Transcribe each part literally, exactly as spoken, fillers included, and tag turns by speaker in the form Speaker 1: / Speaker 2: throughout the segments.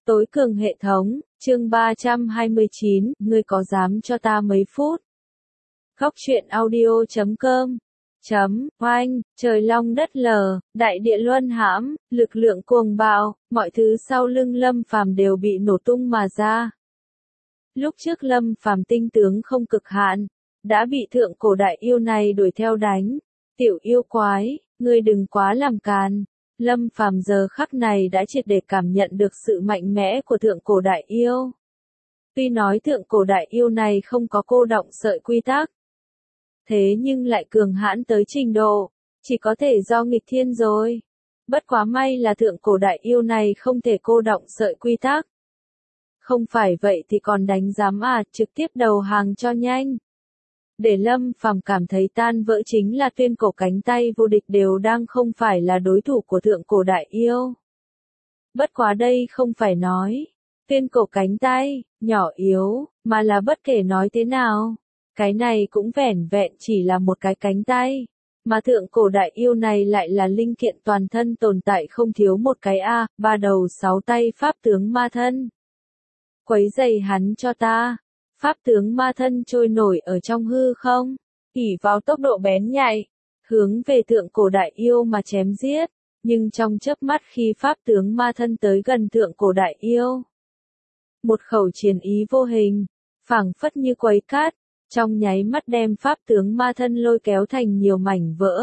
Speaker 1: Tối cường hệ thống, chương ba trăm hai mươi chín, ngươi có dám cho ta mấy phút? Góc truyện audio chấm com chấm oanh, trời long đất lở, đại địa luân hãm, lực lượng cuồng bạo, mọi thứ sau lưng Lâm Phàm đều bị nổ tung mà ra. Lúc trước Lâm Phàm tinh tướng không cực hạn, đã bị thượng cổ đại yêu này đuổi theo đánh. Tiểu yêu quái, ngươi đừng quá làm càn. Lâm Phàm giờ khắc này đã triệt để cảm nhận được sự mạnh mẽ của thượng cổ đại yêu. Tuy nói thượng cổ đại yêu này không có cô động sợi quy tắc, thế nhưng lại cường hãn tới trình độ, chỉ có thể do nghịch thiên rồi. Bất quá may là thượng cổ đại yêu này không thể cô động sợi quy tắc. Không phải vậy thì còn đánh giám à, trực tiếp đầu hàng cho nhanh. Để Lâm Phàm cảm thấy tan vỡ chính là tuyên cổ cánh tay vô địch đều đang không phải là đối thủ của thượng cổ đại yêu. Bất quá đây không phải nói, tuyên cổ cánh tay, nhỏ yếu, mà là bất kể nói thế nào. Cái này cũng vẻn vẹn chỉ là một cái cánh tay, mà thượng cổ đại yêu này lại là linh kiện toàn thân tồn tại không thiếu một cái a, ba đầu sáu tay pháp tướng ma thân. Quấy giày hắn cho ta. Pháp tướng ma thân trôi nổi ở trong hư không, ỷ vào tốc độ bén nhạy, hướng về thượng cổ đại yêu mà chém giết, nhưng trong chớp mắt khi pháp tướng ma thân tới gần thượng cổ đại yêu, một khẩu chiến ý vô hình, phảng phất như quấy cát, trong nháy mắt đem pháp tướng ma thân lôi kéo thành nhiều mảnh vỡ.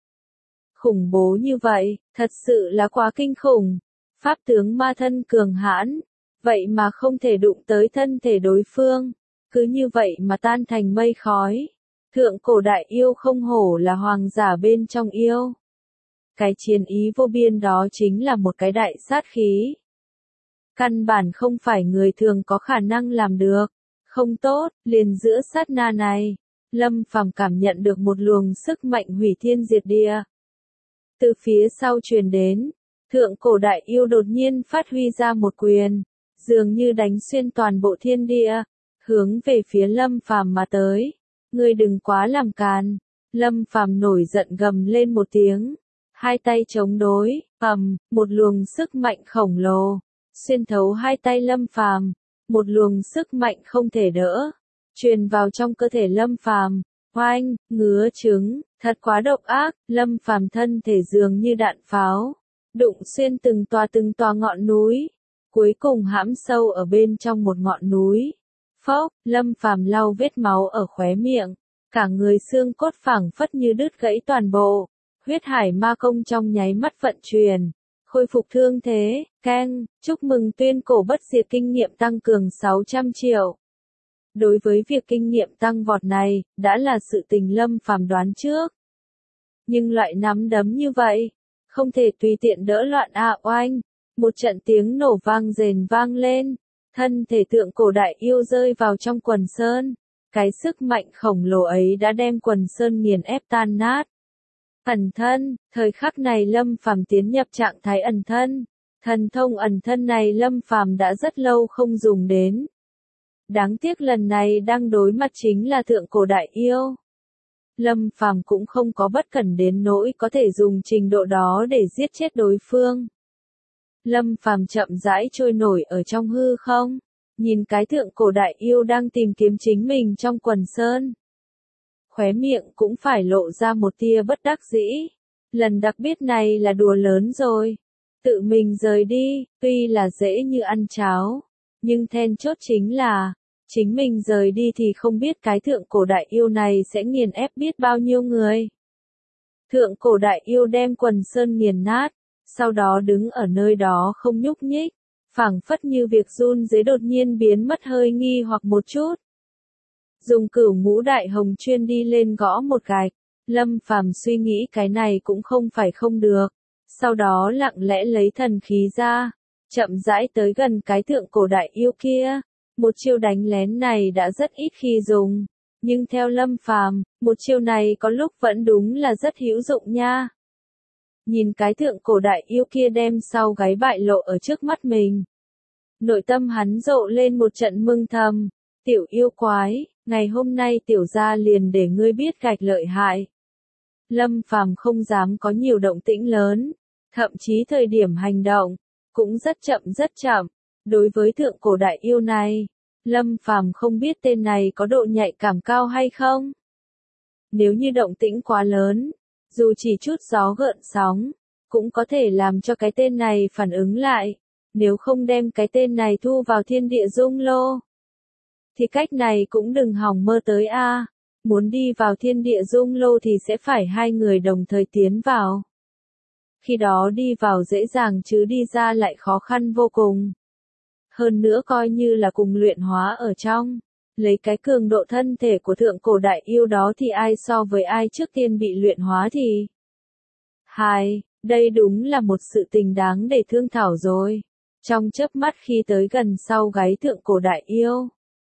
Speaker 1: Khủng bố như vậy, thật sự là quá kinh khủng. Pháp tướng ma thân cường hãn, vậy mà không thể đụng tới thân thể đối phương. Cứ như vậy mà tan thành mây khói. Thượng cổ đại yêu không hổ là hoàng giả bên trong yêu. Cái chiến ý vô biên đó chính là một cái đại sát khí. Căn bản không phải người thường có khả năng làm được. Không tốt, liền giữa sát na này, Lâm Phàm cảm nhận được một luồng sức mạnh hủy thiên diệt địa. Từ phía sau truyền đến, thượng cổ đại yêu đột nhiên phát huy ra một quyền, dường như đánh xuyên toàn bộ thiên địa. Hướng về phía Lâm Phàm mà tới. Ngươi đừng quá làm càn. Lâm Phàm nổi giận gầm lên một tiếng. Hai tay chống đối, ầm, một luồng sức mạnh khổng lồ. Xuyên thấu hai tay Lâm Phàm. Một luồng sức mạnh không thể đỡ. Truyền vào trong cơ thể Lâm Phàm. Oanh, ngứa trứng, thật quá độc ác. Lâm Phàm thân thể dường như đạn pháo. Đụng xuyên từng tòa từng tòa ngọn núi. Cuối cùng hãm sâu ở bên trong một ngọn núi. Phốc, Lâm Phàm lau vết máu ở khóe miệng, cả người xương cốt phảng phất như đứt gãy toàn bộ. Huyết hải ma công trong nháy mắt vận chuyển, khôi phục thương thế. Keng, chúc mừng tuyên cổ bất diệt kinh nghiệm tăng cường sáu trăm triệu. Đối với việc kinh nghiệm tăng vọt này, đã là sự tình Lâm Phàm đoán trước. Nhưng loại nắm đấm như vậy, không thể tùy tiện đỡ loạn à oanh. Một trận tiếng nổ vang rền vang lên. Thân thể thượng cổ đại yêu rơi vào trong quần sơn. Cái sức mạnh khổng lồ ấy đã đem quần sơn nghiền ép tan nát. Ẩn thân, thời khắc này Lâm Phàm tiến nhập trạng thái ẩn thân. Thần thông ẩn thân này Lâm Phàm đã rất lâu không dùng đến. Đáng tiếc lần này đang đối mặt chính là thượng cổ đại yêu. Lâm Phàm cũng không có bất cẩn đến nỗi có thể dùng trình độ đó để giết chết đối phương. Lâm Phàm chậm rãi trôi nổi ở trong hư không, nhìn cái thượng cổ đại yêu đang tìm kiếm chính mình trong quần sơn. Khóe miệng cũng phải lộ ra một tia bất đắc dĩ. Lần đặc biệt này là đùa lớn rồi. Tự mình rời đi, tuy là dễ như ăn cháo, nhưng then chốt chính là, chính mình rời đi thì không biết cái thượng cổ đại yêu này sẽ nghiền ép biết bao nhiêu người. Thượng cổ đại yêu đem quần sơn nghiền nát. Sau đó đứng ở nơi đó không nhúc nhích, phảng phất như việc run dưới đột nhiên biến mất hơi nghi hoặc một chút. Dùng cửu ngũ đại hồng chuyên đi lên gõ một gạch, Lâm Phàm suy nghĩ cái này cũng không phải không được. Sau đó lặng lẽ lấy thần khí ra, chậm rãi tới gần cái thượng cổ đại yêu kia. Một chiêu đánh lén này đã rất ít khi dùng, nhưng theo Lâm Phàm, một chiêu này có lúc vẫn đúng là rất hữu dụng nha. Nhìn cái thượng cổ đại yêu kia đem sau gáy bại lộ ở trước mắt mình. Nội tâm hắn rộ lên một trận mừng thầm. Tiểu yêu quái, ngày hôm nay tiểu gia liền để ngươi biết gạch lợi hại. Lâm Phàm không dám có nhiều động tĩnh lớn. Thậm chí thời điểm hành động, cũng rất chậm rất chậm. Đối với thượng cổ đại yêu này, Lâm Phàm không biết tên này có độ nhạy cảm cao hay không. Nếu như động tĩnh quá lớn, dù chỉ chút gió gợn sóng, cũng có thể làm cho cái tên này phản ứng lại, nếu không đem cái tên này thu vào thiên địa dung lô. Thì cách này cũng đừng hòng mơ tới a. Muốn đi vào thiên địa dung lô thì sẽ phải hai người đồng thời tiến vào. Khi đó đi vào dễ dàng chứ đi ra lại khó khăn vô cùng. Hơn nữa coi như là cùng luyện hóa ở trong. Lấy cái cường độ thân thể của thượng cổ đại yêu đó thì ai so với ai trước tiên bị luyện hóa thì. Hai, đây đúng là một sự tình đáng để thương thảo rồi. Trong chớp mắt khi tới gần sau gáy thượng cổ đại yêu,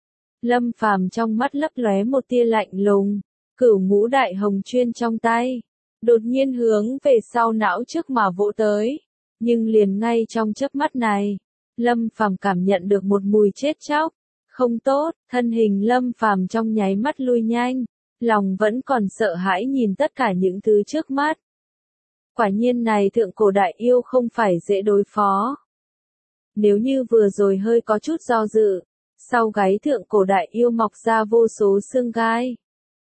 Speaker 1: Lâm Phàm trong mắt lấp lóe một tia lạnh lùng, cửu ngũ đại hồng chuyên trong tay, đột nhiên hướng về sau não trước mà vỗ tới. Nhưng liền ngay trong chớp mắt này, Lâm Phàm cảm nhận được một mùi chết chóc, không tốt, thân hình Lâm Phàm trong nháy mắt lui nhanh, lòng vẫn còn sợ hãi nhìn tất cả những thứ trước mắt. Quả nhiên này thượng cổ đại yêu không phải dễ đối phó. Nếu như vừa rồi hơi có chút do dự, sau gáy thượng cổ đại yêu mọc ra vô số xương gai.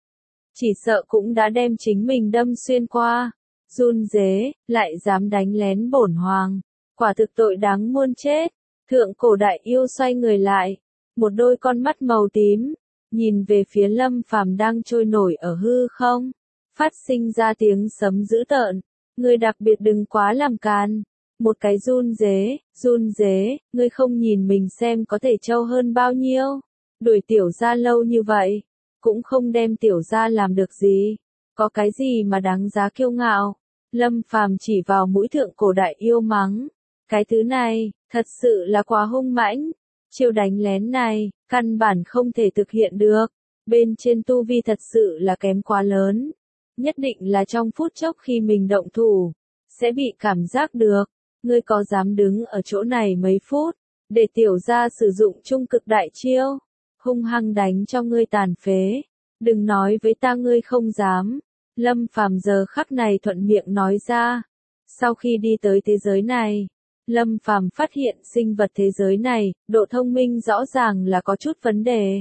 Speaker 1: Chỉ sợ cũng đã đem chính mình đâm xuyên qua. Run rế, lại dám đánh lén bổn hoàng. Quả thực tội đáng muôn chết. Thượng cổ đại yêu xoay người lại. Một đôi con mắt màu tím. Nhìn về phía Lâm Phàm đang trôi nổi ở hư không. Phát sinh ra tiếng sấm dữ tợn. Ngươi đặc biệt đừng quá làm càn. Một cái run rế, run rế, ngươi không nhìn mình xem có thể trâu hơn bao nhiêu. Đuổi tiểu gia lâu như vậy, cũng không đem tiểu gia làm được gì. Có cái gì mà đáng giá kiêu ngạo. Lâm Phàm chỉ vào mũi thượng cổ đại yêu mắng. Cái thứ này, thật sự là quá hung mãnh. Chiêu đánh lén này, căn bản không thể thực hiện được. Bên trên tu vi thật sự là kém quá lớn. Nhất định là trong phút chốc khi mình động thủ, sẽ bị cảm giác được. Ngươi có dám đứng ở chỗ này mấy phút, để tiểu gia sử dụng trung cực đại chiêu, hung hăng đánh cho ngươi tàn phế. Đừng nói với ta ngươi không dám. Lâm Phàm giờ khắc này thuận miệng nói ra. Sau khi đi tới thế giới này, Lâm Phàm phát hiện sinh vật thế giới này, độ thông minh rõ ràng là có chút vấn đề.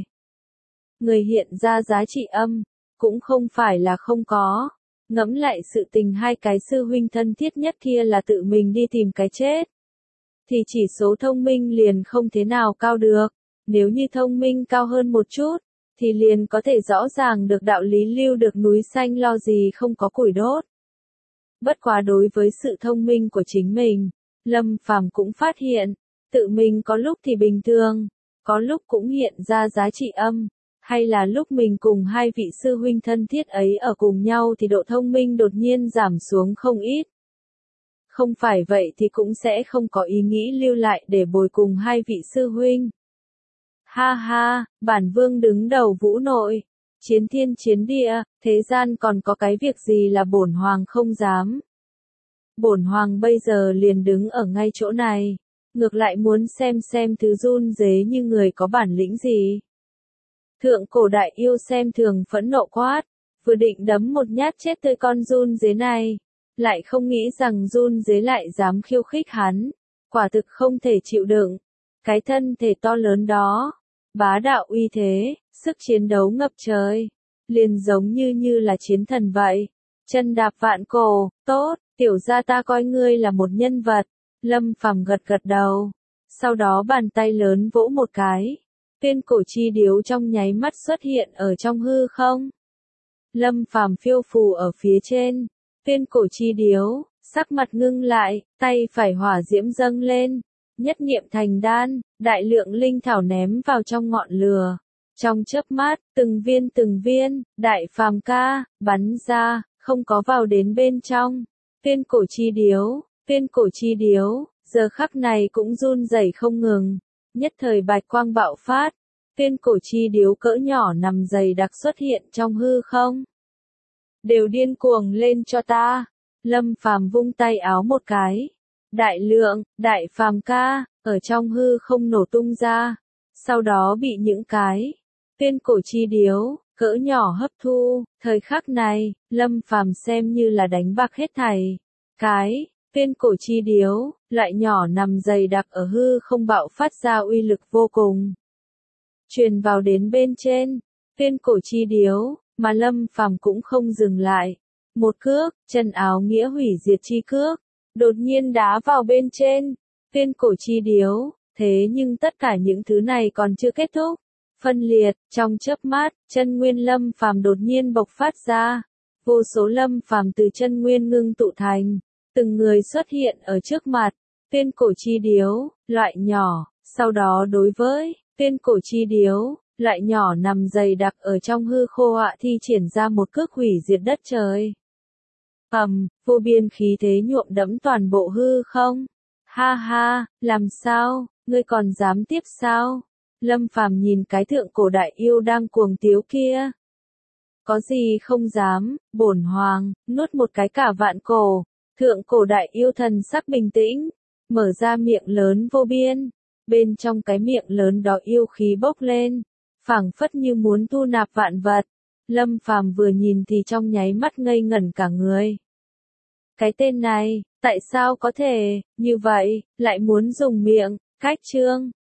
Speaker 1: Người hiện ra giá trị âm, cũng không phải là không có. Ngẫm lại sự tình hai cái sư huynh thân thiết nhất kia là tự mình đi tìm cái chết. Thì chỉ số thông minh liền không thế nào cao được. Nếu như thông minh cao hơn một chút, thì liền có thể rõ ràng được đạo lý lưu được núi xanh lo gì không có củi đốt. Bất quá đối với sự thông minh của chính mình, Lâm Phàm cũng phát hiện, tự mình có lúc thì bình thường, có lúc cũng hiện ra giá trị âm. Hay là lúc mình cùng hai vị sư huynh thân thiết ấy ở cùng nhau thì độ thông minh đột nhiên giảm xuống không ít. Không phải vậy thì cũng sẽ không có ý nghĩ lưu lại để bồi cùng hai vị sư huynh. Ha ha, bản vương đứng đầu vũ nội, chiến thiên chiến địa, thế gian còn có cái việc gì là bổn hoàng không dám. Bổn hoàng bây giờ liền đứng ở ngay chỗ này, ngược lại muốn xem xem thứ run rế như người có bản lĩnh gì. Thượng cổ đại yêu xem thường phẫn nộ quát, vừa định đấm một nhát chết tươi con run dế này, lại không nghĩ rằng run dế lại dám khiêu khích hắn, quả thực không thể chịu đựng. Cái thân thể to lớn đó, bá đạo uy thế, sức chiến đấu ngập trời, liền giống như như là chiến thần vậy. Chân đạp vạn cổ, tốt, tiểu gia ta coi ngươi là một nhân vật. Lâm Phàm gật gật đầu, sau đó bàn tay lớn vỗ một cái. Tuyên cổ chi điếu trong nháy mắt xuất hiện ở trong hư không. Lâm Phàm phiêu phù ở phía trên. Tuyên cổ chi điếu, sắc mặt ngưng lại, tay phải hỏa diễm dâng lên. Nhất niệm thành đan, đại lượng linh thảo ném vào trong ngọn lửa. Trong chớp mắt, từng viên từng viên, đại phàm ca, bắn ra, không có vào đến bên trong. Tuyên cổ chi điếu, tuyên cổ chi điếu, giờ khắc này cũng run rẩy không ngừng. Nhất thời bạch quang bạo phát, tuyên cổ chi điếu cỡ nhỏ nằm dày đặc xuất hiện trong hư không. Đều điên cuồng lên cho ta. Lâm Phàm vung tay áo một cái. Đại lượng, đại phàm ca, ở trong hư không nổ tung ra. Sau đó bị những cái tuyên cổ chi điếu, cỡ nhỏ hấp thu. Thời khắc này, Lâm Phàm xem như là đánh bạc hết thảy. Cái Viên cổ chi điếu, loại nhỏ nằm dày đặc ở hư không bạo phát ra uy lực vô cùng. Truyền vào đến bên trên, viên cổ chi điếu, mà Lâm Phàm cũng không dừng lại. Một cước, chân áo nghĩa hủy diệt chi cước, đột nhiên đá vào bên trên, viên cổ chi điếu, thế nhưng tất cả những thứ này còn chưa kết thúc. Phân liệt, trong chớp mắt, chân nguyên Lâm Phàm đột nhiên bộc phát ra. Vô số Lâm Phàm từ chân nguyên ngưng tụ thành, từng người xuất hiện ở trước mặt, viên cổ chi điếu, loại nhỏ, sau đó đối với viên cổ chi điếu, loại nhỏ nằm dày đặc ở trong hư khô họa thi triển ra một cước hủy diệt đất trời. Ầm, vô biên khí thế nhuộm đẫm toàn bộ hư không. Ha ha, làm sao, ngươi còn dám tiếp sao? Lâm Phàm nhìn cái thượng cổ đại yêu đang cuồng tiếu kia. Có gì không dám, bổn hoàng, nuốt một cái cả vạn cổ. Thượng cổ đại yêu thần sắc bình tĩnh, mở ra miệng lớn vô biên. Bên trong cái miệng lớn đó yêu khí bốc lên, phảng phất như muốn thu nạp vạn vật. Lâm Phàm vừa nhìn thì trong nháy mắt ngây ngẩn cả người. Cái tên này, tại sao có thể, như vậy, lại muốn dùng miệng, cách trương.